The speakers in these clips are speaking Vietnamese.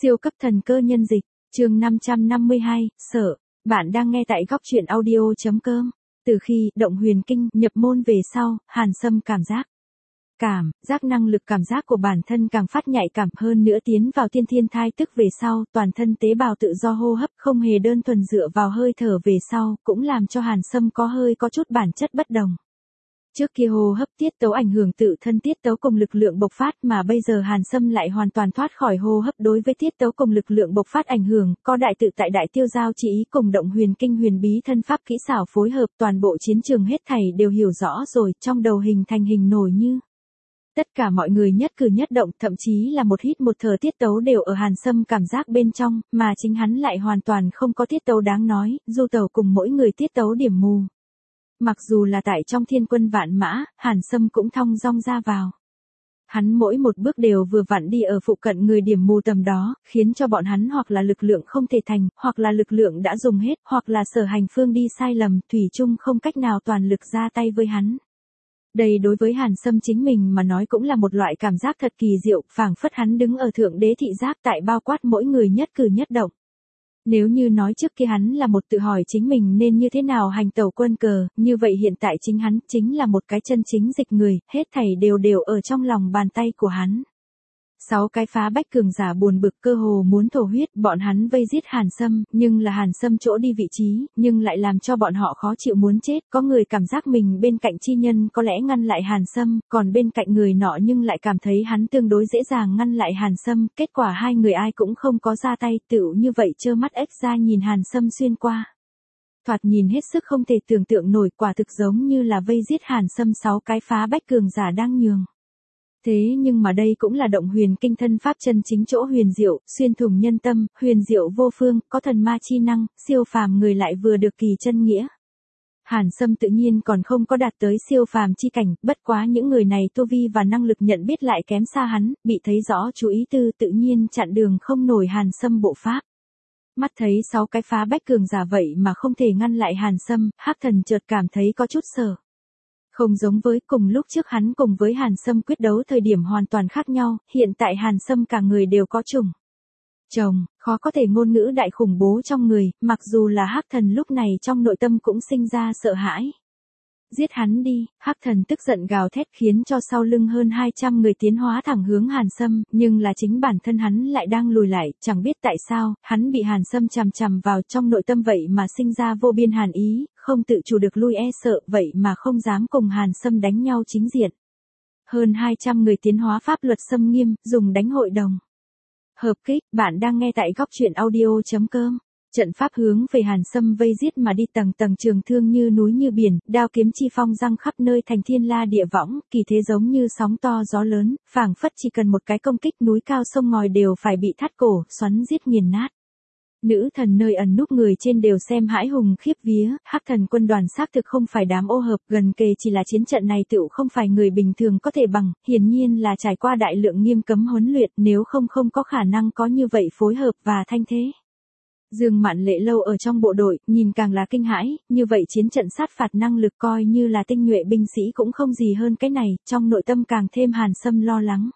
Siêu cấp thần cơ nhân dịch, chương 552, sợ. Bạn đang nghe tại góc truyện audio.com. Từ khi Động Huyền Kinh nhập môn về sau, Hàn Sâm cảm giác năng lực cảm giác của bản thân càng phát nhạy cảm hơn nữa, tiến vào tiên thiên thai tức về sau, toàn thân tế bào tự do hô hấp không hề đơn thuần dựa vào hơi thở về sau, cũng làm cho Hàn Sâm có chút bản chất bất đồng. Trước kia hô hấp tiết tấu ảnh hưởng tự thân tiết tấu cùng lực lượng bộc phát, mà bây giờ Hàn Sâm lại hoàn toàn thoát khỏi hô hấp đối với tiết tấu cùng lực lượng bộc phát ảnh hưởng, có đại tự tại đại tiêu giao chỉ ý cùng Động Huyền Kinh huyền bí thân pháp kỹ xảo phối hợp, toàn bộ chiến trường hết thảy đều hiểu rõ rồi, trong đầu hình thành hình nổi như. Tất cả mọi người nhất cử nhất động, thậm chí là một hít một thở tiết tấu đều ở Hàn Sâm cảm giác bên trong, mà chính hắn lại hoàn toàn không có tiết tấu đáng nói, du tẩu cùng mỗi người tiết tấu điểm mù. Mặc dù là tại trong thiên quân vạn mã, Hàn Sâm cũng thong dong ra vào. Hắn mỗi một bước đều vừa vặn đi ở phụ cận người điểm mù tầm đó, khiến cho bọn hắn hoặc là lực lượng không thể thành, hoặc là lực lượng đã dùng hết, hoặc là sở hành phương đi sai lầm, thủy chung không cách nào toàn lực ra tay với hắn. Đây đối với Hàn Sâm chính mình mà nói cũng là một loại cảm giác thật kỳ diệu, phảng phất hắn đứng ở thượng đế thị giác tại bao quát mỗi người nhất cử nhất động. Nếu như nói trước kia hắn là một tự hỏi chính mình nên như thế nào hành tẩu quân cờ, như vậy hiện tại chính hắn chính là một cái chân chính dịch người, hết thảy đều ở trong lòng bàn tay của hắn. 6 cái phá bách cường giả buồn bực cơ hồ muốn thổ huyết, bọn hắn vây giết Hàn Sâm, nhưng là Hàn Sâm chỗ đi vị trí, nhưng lại làm cho bọn họ khó chịu muốn chết, có người cảm giác mình bên cạnh chi nhân có lẽ ngăn lại Hàn Sâm, còn bên cạnh người nọ nhưng lại cảm thấy hắn tương đối dễ dàng ngăn lại Hàn Sâm, kết quả hai người ai cũng không có ra tay, tựu như vậy trơ mắt ếch ra nhìn Hàn Sâm xuyên qua. Thoạt nhìn hết sức không thể tưởng tượng nổi, quả thực giống như là vây giết Hàn Sâm 6 cái phá bách cường giả đang nhường. Thế nhưng mà đây cũng là Động Huyền Kinh thân pháp chân chính chỗ huyền diệu, xuyên thủng nhân tâm, huyền diệu vô phương, có thần ma chi năng, siêu phàm người lại vừa được kỳ chân nghĩa. Hàn Sâm tự nhiên còn không có đạt tới siêu phàm chi cảnh, bất quá những người này tu vi và năng lực nhận biết lại kém xa hắn, bị thấy rõ chú ý tư tự nhiên chặn đường không nổi Hàn Sâm bộ pháp. Mắt thấy 6 cái phá bách cường giả vậy mà không thể ngăn lại Hàn Sâm, Hắc Thần chợt cảm thấy có chút sợ. Không giống với cùng lúc trước hắn cùng với Hàn Sâm quyết đấu thời điểm hoàn toàn khác nhau, hiện tại Hàn Sâm cả người đều có chồng, khó có thể ngôn ngữ đại khủng bố trong người, mặc dù là Hắc Thần lúc này trong nội tâm cũng sinh ra sợ hãi. Giết hắn đi, Hắc Thần tức giận gào thét khiến cho sau lưng hơn 200 người tiến hóa thẳng hướng Hàn Sâm, nhưng là chính bản thân hắn lại đang lùi lại, chẳng biết tại sao, hắn bị Hàn Sâm chằm chằm vào trong nội tâm vậy mà sinh ra vô biên hàn ý, không tự chủ được lui sợ, vậy mà không dám cùng Hàn Sâm đánh nhau chính diện. Hơn 200 người tiến hóa pháp luật xâm nghiêm, dùng đánh hội đồng. Hợp kích, bạn đang nghe tại góc truyện audio.com. Trận pháp hướng về Hàn Sâm vây giết mà đi, tầng tầng trường thương như núi như biển, đao kiếm chi phong răng khắp nơi thành thiên la địa võng, kỳ thế giống như sóng to gió lớn, phảng phất chỉ cần một cái công kích núi cao sông ngòi đều phải bị thắt cổ, xoắn giết nghiền nát. Nữ thần nơi ẩn núp người trên đều xem hãi hùng khiếp vía, Hắc Thần quân đoàn xác thực không phải đám ô hợp, gần kề chỉ là chiến trận này tựu không phải người bình thường có thể bằng, hiển nhiên là trải qua đại lượng nghiêm cấm huấn luyện, nếu không có khả năng có như vậy phối hợp và thanh thế. Dương Mạn Lệ lâu ở trong bộ đội, nhìn càng là kinh hãi, như vậy chiến trận sát phạt năng lực coi như là tinh nhuệ binh sĩ cũng không gì hơn cái này, trong nội tâm càng thêm Hàn Sâm lo lắng.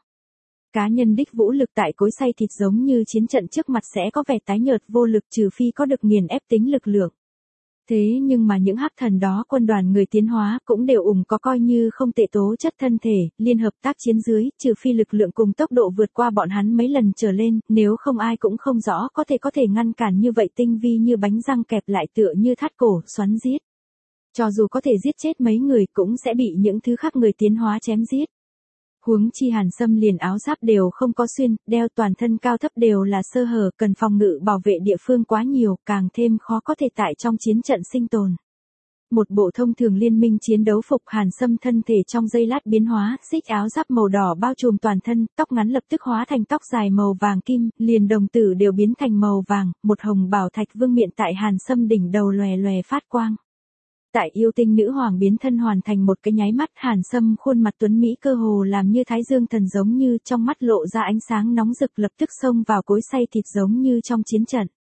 Cá nhân đích vũ lực tại cối xay thịt giống như chiến trận trước mặt sẽ có vẻ tái nhợt vô lực, trừ phi có được nghiền ép tính lực lượng. Thế nhưng mà những Hắc Thần đó quân đoàn người tiến hóa cũng đều có coi như không tệ tố chất thân thể, liên hợp tác chiến dưới, trừ phi lực lượng cùng tốc độ vượt qua bọn hắn mấy lần trở lên, nếu không ai cũng không rõ có thể ngăn cản như vậy tinh vi như bánh răng kẹp lại tựa như thắt cổ, xoắn giết. Cho dù có thể giết chết mấy người cũng sẽ bị những thứ khác người tiến hóa chém giết. Huống chi Hàn Sâm liền áo giáp đều không có xuyên, đeo toàn thân cao thấp đều là sơ hở, cần phòng ngự bảo vệ địa phương quá nhiều, càng thêm khó có thể tại trong chiến trận sinh tồn. Một bộ thông thường liên minh chiến đấu phục, Hàn Sâm thân thể trong giây lát biến hóa, xích áo giáp màu đỏ bao trùm toàn thân, tóc ngắn lập tức hóa thành tóc dài màu vàng kim, liền đồng tử đều biến thành màu vàng, một hồng bảo thạch vương miện tại Hàn Sâm đỉnh đầu lòe lòe phát quang. Tại yêu tinh nữ hoàng biến thân hoàn thành một cái nháy mắt, Hàn Sâm khuôn mặt tuấn mỹ cơ hồ làm như thái dương thần giống như trong mắt lộ ra ánh sáng nóng rực, lập tức xông vào cối xay thịt giống như trong chiến trận.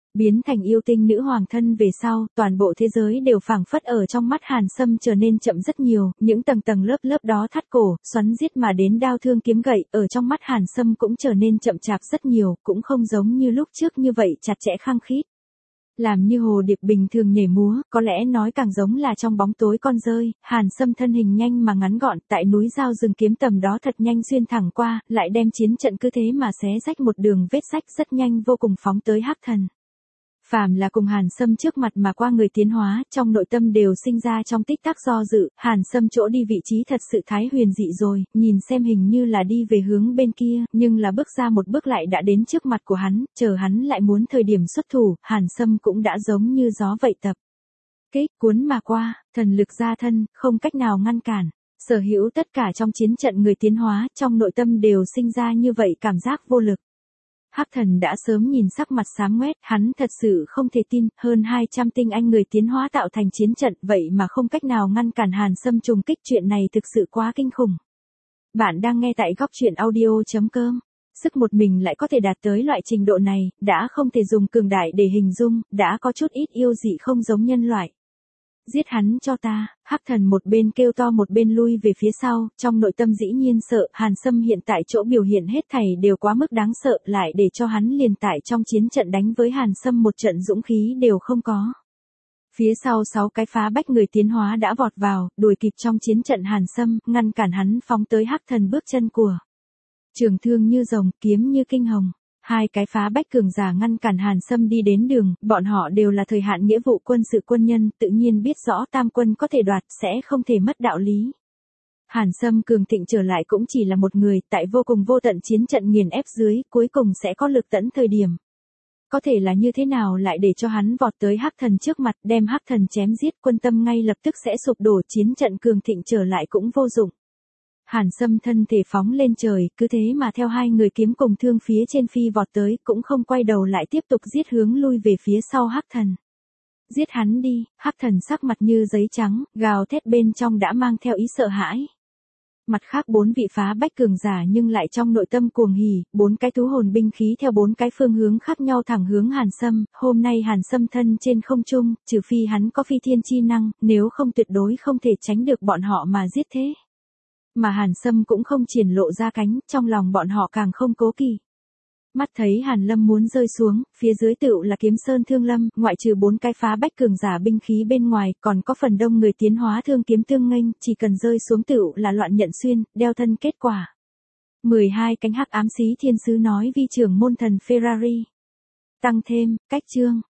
Biến thành yêu tinh nữ hoàng thân về sau, toàn bộ thế giới đều phảng phất ở trong mắt Hàn Sâm trở nên chậm rất nhiều, những tầng tầng lớp lớp đó thắt cổ, xoắn giết mà đến đao thương kiếm gậy, ở trong mắt Hàn Sâm cũng trở nên chậm chạp rất nhiều, cũng không giống như lúc trước như vậy chặt chẽ khăng khít. Làm như hồ điệp bình thường nhảy múa, có lẽ nói càng giống là trong bóng tối con rơi, Hàn Sâm thân hình nhanh mà ngắn gọn, tại núi giao rừng kiếm tầm đó thật nhanh xuyên thẳng qua, lại đem chiến trận cứ thế mà xé rách một đường vết rách rất nhanh vô cùng phóng tới Hắc Thần. Phàm là cùng Hàn Sâm trước mặt mà qua người tiến hóa, trong nội tâm đều sinh ra trong tích tắc do dự, Hàn Sâm chỗ đi vị trí thật sự thái huyền dị rồi, nhìn xem hình như là đi về hướng bên kia, nhưng là bước ra một bước lại đã đến trước mặt của hắn, chờ hắn lại muốn thời điểm xuất thủ, Hàn Sâm cũng đã giống như gió vậy tập. Kích cuốn mà qua, thần lực ra thân, không cách nào ngăn cản. Sở hữu tất cả trong chiến trận người tiến hóa, trong nội tâm đều sinh ra như vậy cảm giác vô lực. Hắc Thần đã sớm nhìn sắc mặt xám ngoét, hắn thật sự không thể tin, hơn 200 tinh anh người tiến hóa tạo thành chiến trận vậy mà không cách nào ngăn cản Hàn Sâm trùng kích, chuyện này thực sự quá kinh khủng. Bạn đang nghe tại góc truyện audio.com. Sức một mình lại có thể đạt tới loại trình độ này, đã không thể dùng cường đại để hình dung, đã có chút ít yêu dị không giống nhân loại. Giết hắn cho ta, Hắc Thần một bên kêu to một bên lui về phía sau, trong nội tâm dĩ nhiên sợ, Hàn Sâm hiện tại chỗ biểu hiện hết thảy đều quá mức đáng sợ, lại để cho hắn liền tại trong chiến trận đánh với Hàn Sâm một trận dũng khí đều không có. Phía sau 6 cái phá bách người tiến hóa đã vọt vào, đuổi kịp trong chiến trận Hàn Sâm, ngăn cản hắn phóng tới Hắc Thần bước chân của. Trường thương như rồng, kiếm như kinh hồng. 2 cái phá bách cường giả ngăn cản Hàn Sâm đi đến đường, bọn họ đều là thời hạn nghĩa vụ quân sự quân nhân, tự nhiên biết rõ tam quân có thể đoạt, sẽ không thể mất đạo lý. Hàn Sâm cường thịnh trở lại cũng chỉ là một người, tại vô cùng vô tận chiến trận nghiền ép dưới, cuối cùng sẽ có lực tẫn thời điểm. Có thể là như thế nào lại để cho hắn vọt tới Hắc Thần trước mặt, đem Hắc Thần chém giết, quân tâm ngay lập tức sẽ sụp đổ, chiến trận cường thịnh trở lại cũng vô dụng. Hàn Sâm thân thể phóng lên trời, cứ thế mà theo 2 người kiếm cùng thương phía trên phi vọt tới, cũng không quay đầu lại tiếp tục giết hướng lui về phía sau Hắc Thần. Giết hắn đi, Hắc Thần sắc mặt như giấy trắng, gào thét bên trong đã mang theo ý sợ hãi. Mặt khác 4 vị phá bách cường giả nhưng lại trong nội tâm cuồng hỉ, 4 cái thú hồn binh khí theo 4 cái phương hướng khác nhau thẳng hướng Hàn Sâm, hôm nay Hàn Sâm thân trên không trung, trừ phi hắn có phi thiên chi năng, nếu không tuyệt đối không thể tránh được bọn họ mà giết thế. Mà Hàn Sâm cũng không triển lộ ra cánh, trong lòng bọn họ càng không cố kỵ. Mắt thấy Hàn Lâm muốn rơi xuống, phía dưới tựu là Kiếm Sơn Thương Lâm, ngoại trừ 4 cái phá bách cường giả binh khí bên ngoài, còn có phần đông người tiến hóa thương kiếm tương nghênh, chỉ cần rơi xuống tựu là loạn nhận xuyên, đeo thân kết quả. 12 cánh hắc ám xí thiên sứ nói vi trưởng môn thần Ferrari. Tăng thêm, cách chương.